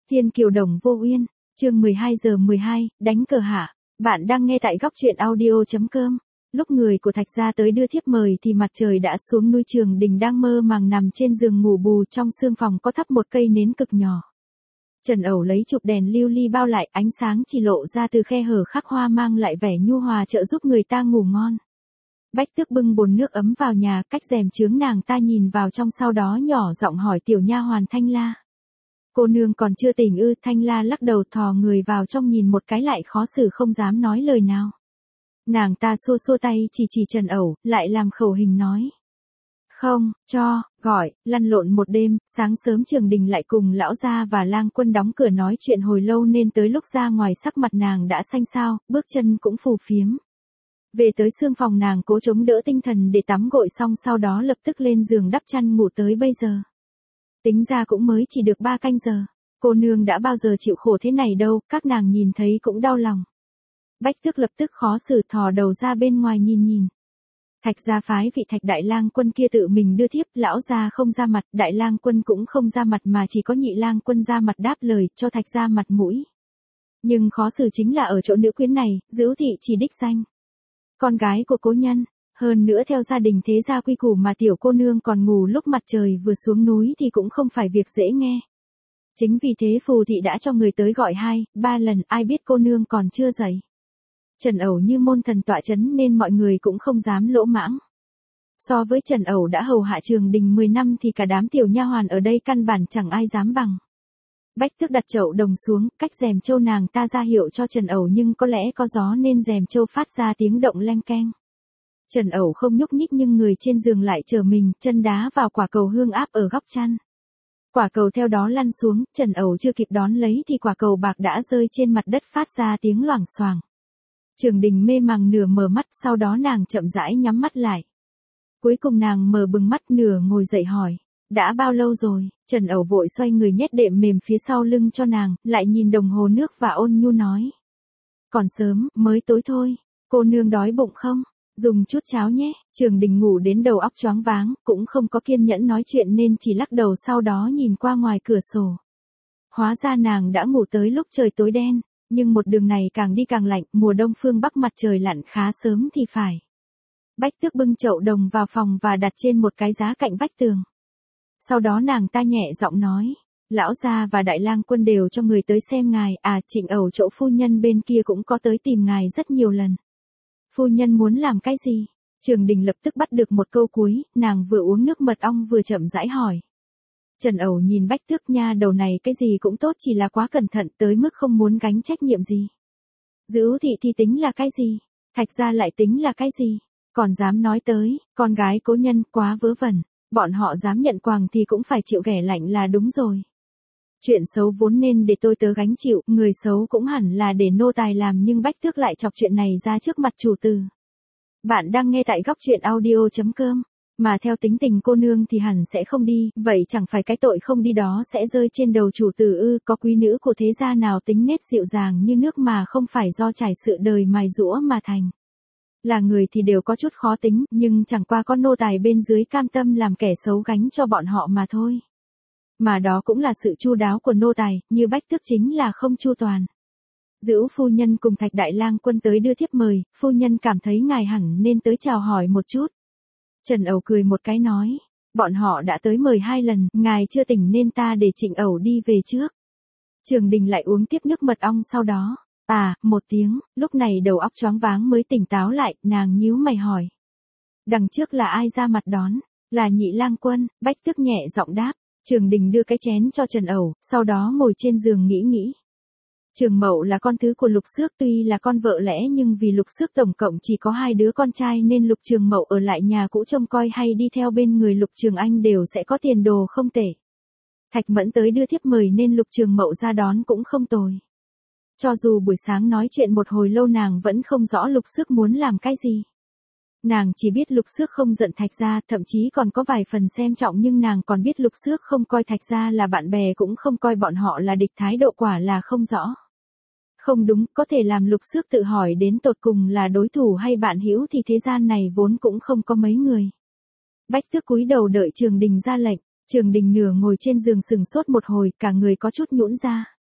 Thiên kiều đồng vô uyên, chương 12 giờ 12, đánh cờ hạ. Bạn đang nghe tại góc truyện audio.com. Lúc người của Thạch gia tới đưa thiếp mời thì mặt trời đã xuống núi. Trường Đình đang mơ màng nằm trên giường ngủ bù, trong sương phòng có thắp một cây nến cực nhỏ. Trần Ẩu lấy chụp đèn lưu ly bao lại, ánh sáng chỉ lộ ra từ khe hở khắc hoa mang lại vẻ nhu hòa trợ giúp người ta ngủ ngon. Bách Tước bưng bồn nước ấm vào nhà, cách rèm chướng nàng ta nhìn vào trong, sau đó nhỏ giọng hỏi tiểu nha hoàn Thanh La. Cô nương còn chưa tỉnh ư? Thanh La lắc đầu, thò người vào trong nhìn một cái lại khó xử không dám nói lời nào. Nàng ta xua xua tay chỉ Trần Ẩu, lại làm khẩu hình nói. Không, cho, gọi, lăn lộn một đêm, sáng sớm Trường Đình lại cùng lão gia và Lang Quân đóng cửa nói chuyện hồi lâu nên tới lúc ra ngoài sắc mặt nàng đã xanh xao, bước chân cũng phù phiếm. Về tới sương phòng nàng cố chống đỡ tinh thần để tắm gội xong sau đó lập tức lên giường đắp chăn ngủ tới bây giờ. Tính ra cũng mới chỉ được 3 canh giờ. Cô nương đã bao giờ chịu khổ thế này đâu, các nàng nhìn thấy cũng đau lòng. Bách Tước lập tức khó xử thò đầu ra bên ngoài nhìn. Thạch gia phái vị Thạch Đại Lang Quân kia tự mình đưa thiếp, lão gia không ra mặt, Đại Lang Quân cũng không ra mặt mà chỉ có Nhị Lang Quân ra mặt đáp lời, cho Thạch gia mặt mũi. Nhưng khó xử chính là ở chỗ nữ quyến này, Dữu Thị chỉ đích danh con gái của cố nhân, hơn nữa theo gia đình thế gia quy củ mà tiểu cô nương còn ngủ lúc mặt trời vừa xuống núi thì cũng không phải việc dễ nghe. Chính vì thế Phù Thị đã cho người tới gọi 2-3 lần, ai biết cô nương còn chưa dậy. Trần Ẩu như môn thần tọa chấn nên mọi người cũng không dám lỗ mãng. So với Trần Ẩu đã hầu hạ Trường Đình 10 năm thì cả đám tiểu nha hoàn ở đây căn bản chẳng ai dám bằng. Bách Tước đặt chậu đồng xuống, cách rèm châu nàng ta ra hiệu cho Trần Ẩu, nhưng có lẽ có gió nên rèm châu phát ra tiếng động leng keng. Trần Ẩu không nhúc nhích nhưng người trên giường lại trở mình, chân đá vào quả cầu hương áp ở góc chăn. Quả cầu theo đó lăn xuống, Trần Ẩu chưa kịp đón lấy thì quả cầu bạc đã rơi trên mặt đất phát ra tiếng loảng xoảng. Trường Đình mê màng nửa mở mắt, sau đó nàng chậm rãi nhắm mắt lại. Cuối cùng nàng mở bừng mắt nửa ngồi dậy hỏi. Đã bao lâu rồi? Trần Ẩu vội xoay người nhét đệm mềm phía sau lưng cho nàng, lại nhìn đồng hồ nước và ôn nhu nói. Còn sớm, mới tối thôi. Cô nương đói bụng không? Dùng chút cháo nhé. Trường Đình ngủ đến đầu óc choáng váng, cũng không có kiên nhẫn nói chuyện nên chỉ lắc đầu, sau đó nhìn qua ngoài cửa sổ. Hóa ra nàng đã ngủ tới lúc trời tối đen, nhưng một đường này càng đi càng lạnh, mùa đông phương Bắc mặt trời lặn khá sớm thì phải. Bách Tước bưng chậu đồng vào phòng và đặt trên một cái giá cạnh vách tường. Sau đó nàng ta nhẹ giọng nói, lão gia và Đại Lang Quân đều cho người tới xem ngài, Trịnh Ẩu chỗ phu nhân bên kia cũng có tới tìm ngài rất nhiều lần. Phu nhân muốn làm cái gì? Trường Đình lập tức bắt được một câu cuối, nàng vừa uống nước mật ong vừa chậm rãi hỏi. Trần Ẩu nhìn Bách Tước, nha đầu này cái gì cũng tốt, chỉ là quá cẩn thận tới mức không muốn gánh trách nhiệm gì. Dữu Thị thì tính là cái gì? Thạch gia lại tính là cái gì? Còn dám nói tới, con gái cố nhân, quá vớ vẩn. Bọn họ dám nhận quàng thì cũng phải chịu ghẻ lạnh là đúng rồi. Chuyện xấu vốn nên để tôi tớ gánh chịu, người xấu cũng hẳn là để nô tài làm, nhưng Bách Tước lại chọc chuyện này ra trước mặt chủ tử. Bạn đang nghe tại góc truyện audio.com, mà theo tính tình cô nương thì hẳn sẽ không đi, vậy chẳng phải cái tội không đi đó sẽ rơi trên đầu chủ tử ư? Có quý nữ của thế gia nào tính nết dịu dàng như nước mà không phải do trải sự đời mài giũa mà thành. Là người thì đều có chút khó tính, nhưng chẳng qua có nô tài bên dưới cam tâm làm kẻ xấu gánh cho bọn họ mà thôi. Mà đó cũng là sự chu đáo của nô tài, như Bách Tước chính là không chu toàn. Dữu phu nhân cùng Thạch Đại Lang Quân tới đưa thiếp mời, phu nhân cảm thấy ngài hẳn nên tới chào hỏi một chút. Trần Ẩu cười một cái nói, bọn họ đã tới mời 2 lần, ngài chưa tỉnh nên ta để Trịnh Ẩu đi về trước. Trường Đình lại uống tiếp nước mật ong sau đó. Một tiếng, lúc này đầu óc choáng váng mới tỉnh táo lại, nàng nhíu mày hỏi. Đằng trước là ai ra mặt đón? Là Nhị Lang Quân. Bách Tước nhẹ giọng đáp. Trường Đình đưa cái chén cho Trần Ẩu, sau đó ngồi trên giường nghĩ. Trường Mậu là con thứ của Lục Xước, tuy là con vợ lẽ nhưng vì Lục Xước tổng cộng chỉ có 2 đứa con trai nên Lục Trường Mậu ở lại nhà cũ trông coi hay đi theo bên người Lục Trường Anh đều sẽ có tiền đồ không tệ. Thạch Mẫn tới đưa thiếp mời nên Lục Trường Mậu ra đón cũng không tồi. Cho dù buổi sáng nói chuyện một hồi lâu nàng vẫn không rõ Lục Xước muốn làm cái gì. Nàng chỉ biết Lục Xước không giận Thạch gia, thậm chí còn có vài phần xem trọng, nhưng nàng còn biết Lục Xước không coi Thạch gia là bạn bè, cũng không coi bọn họ là địch, thái độ quả là không rõ. Không đúng, có thể làm Lục Xước tự hỏi đến tột cùng là đối thủ hay bạn hữu thì thế gian này vốn cũng không có mấy người. Bách Tước cúi đầu đợi Trường Đình ra lệnh. Trường Đình nửa ngồi trên giường sừng sốt một hồi, cả người có chút nhũn ra.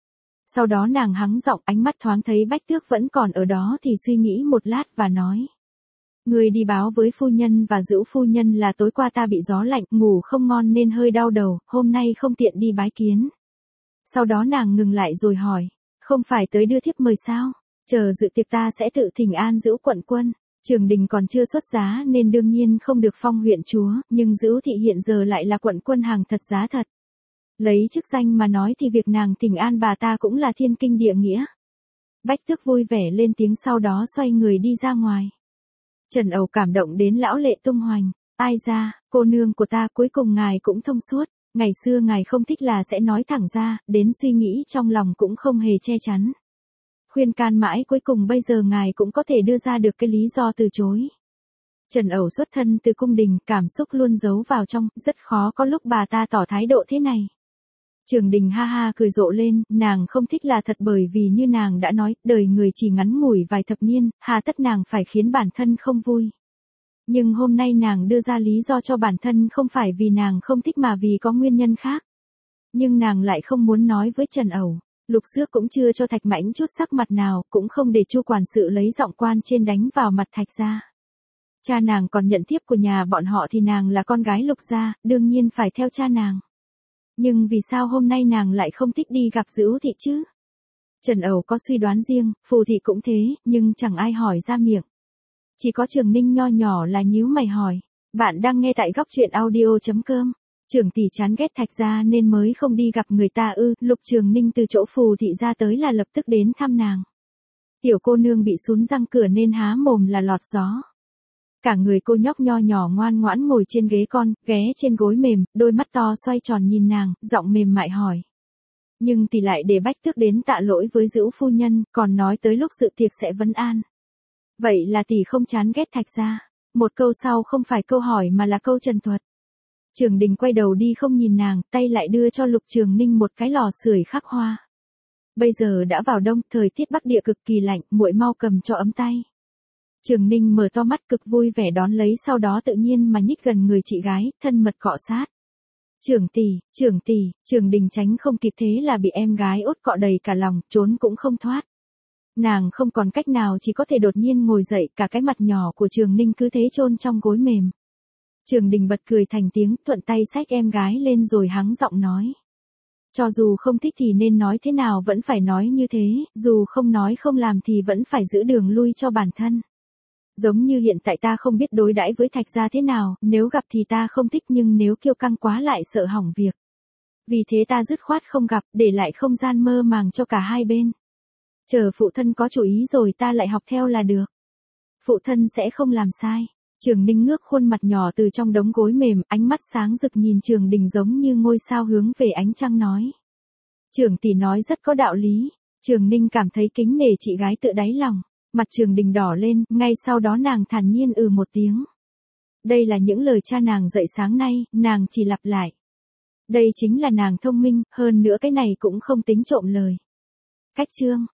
Sau đó nàng hắng giọng, ánh mắt thoáng thấy Bách Tước vẫn còn ở đó thì suy nghĩ một lát và nói. Người đi báo với phu nhân và Dữu phu nhân là tối qua ta bị gió lạnh, ngủ không ngon nên hơi đau đầu, hôm nay không tiện đi bái kiến. Sau đó nàng ngừng lại rồi hỏi, không phải tới đưa thiếp mời sao? Chờ dự tiệc ta sẽ tự thỉnh an Dữu quận quân. Trường Đình còn chưa xuất giá nên đương nhiên không được phong huyện chúa, nhưng Dữu thị hiện giờ lại là quận quân hàng thật giá thật. Lấy chức danh mà nói thì việc nàng thỉnh an bà ta cũng là thiên kinh địa nghĩa. Bách Tước vui vẻ lên tiếng, sau đó xoay người đi ra ngoài. Trần Ẩu cảm động đến lão lệ tung hoành. Ai ra, cô nương của ta, cuối cùng ngài cũng thông suốt. Ngày xưa ngài không thích là sẽ nói thẳng ra, đến suy nghĩ trong lòng cũng không hề che chắn. Khuyên can mãi cuối cùng bây giờ ngài cũng có thể đưa ra được cái lý do từ chối. Trần Ẩu xuất thân từ cung đình, cảm xúc luôn giấu vào trong, rất khó có lúc bà ta tỏ thái độ thế này. Trường Đình ha ha cười rộ lên, nàng không thích là thật, bởi vì như nàng đã nói, đời người chỉ ngắn ngủi vài thập niên, hà tất nàng phải khiến bản thân không vui. Nhưng hôm nay nàng đưa ra lý do cho bản thân không phải vì nàng không thích mà vì có nguyên nhân khác. Nhưng nàng lại không muốn nói với Trần Ẩu. Lục Xước cũng chưa cho Thạch Mãnh chút sắc mặt nào, cũng không để Chu quản sự lấy giọng quan trên đánh vào mặt Thạch gia. Cha nàng còn nhận thiếp của nhà bọn họ thì nàng là con gái Lục gia, đương nhiên phải theo cha nàng. Nhưng vì sao hôm nay nàng lại không thích đi gặp Dữu thị chứ? Trần Ẩu có suy đoán riêng, Phù thị cũng thế, nhưng chẳng ai hỏi ra miệng. Chỉ có Trường Ninh nho nhỏ là nhíu mày hỏi. Bạn đang nghe tại góc truyện audio.com. Trưởng tỷ chán ghét Thạch gia nên mới không đi gặp người ta ư? Lục Trường Ninh từ chỗ Phù thị ra tới là lập tức đến thăm nàng. Tiểu cô nương bị sún răng cửa nên há mồm là lọt gió. Cả người cô nhóc nho nhỏ ngoan ngoãn ngồi trên ghế con, ghé trên gối mềm, đôi mắt to xoay tròn nhìn nàng, giọng mềm mại hỏi. Nhưng tỷ lại để Bách Tước đến tạ lỗi với Dữu phu nhân, còn nói tới lúc dự tiệc sẽ vấn an. Vậy là tỷ không chán ghét Thạch gia? Một câu sau không phải câu hỏi mà là câu trần thuật. Trường Đình quay đầu đi không nhìn nàng, tay lại đưa cho Lục Trường Ninh một cái lò sưởi khắc hoa. Bây giờ đã vào đông, thời tiết Bắc Địa cực kỳ lạnh, muội mau cầm cho ấm tay. Trường Ninh mở to mắt cực vui vẻ đón lấy, sau đó tự nhiên mà nhích gần người chị gái, thân mật cọ sát. Trưởng tỷ, Trường Đình tránh không kịp thế là bị em gái ốt cọ đầy cả lòng, trốn cũng không thoát. Nàng không còn cách nào chỉ có thể đột nhiên ngồi dậy, cả cái mặt nhỏ của Trường Ninh cứ thế chôn trong gối mềm. Trường Đình bật cười thành tiếng, thuận tay xách em gái lên rồi hắng giọng nói. Cho dù không thích thì nên nói thế nào vẫn phải nói như thế, dù không nói không làm thì vẫn phải giữ đường lui cho bản thân. Giống như hiện tại ta không biết đối đãi với Thạch gia thế nào, nếu gặp thì ta không thích, nhưng nếu kiêu căng quá lại sợ hỏng việc. Vì thế ta dứt khoát không gặp, để lại không gian mơ màng cho cả hai bên. Chờ phụ thân có chủ ý rồi ta lại học theo là được. Phụ thân sẽ không làm sai. Trường Ninh ngước khuôn mặt nhỏ từ trong đống gối mềm, ánh mắt sáng rực nhìn Trường Đình giống như ngôi sao hướng về ánh trăng nói. Trưởng tỷ nói rất có đạo lý. Trường Ninh cảm thấy kính nể chị gái tựa đáy lòng. Mặt Trường Đình đỏ lên, ngay sau đó nàng thản nhiên một tiếng. Đây là những lời cha nàng dạy sáng nay, nàng chỉ lặp lại. Đây chính là nàng thông minh, hơn nữa cái này cũng không tính trộm lời. Cách chương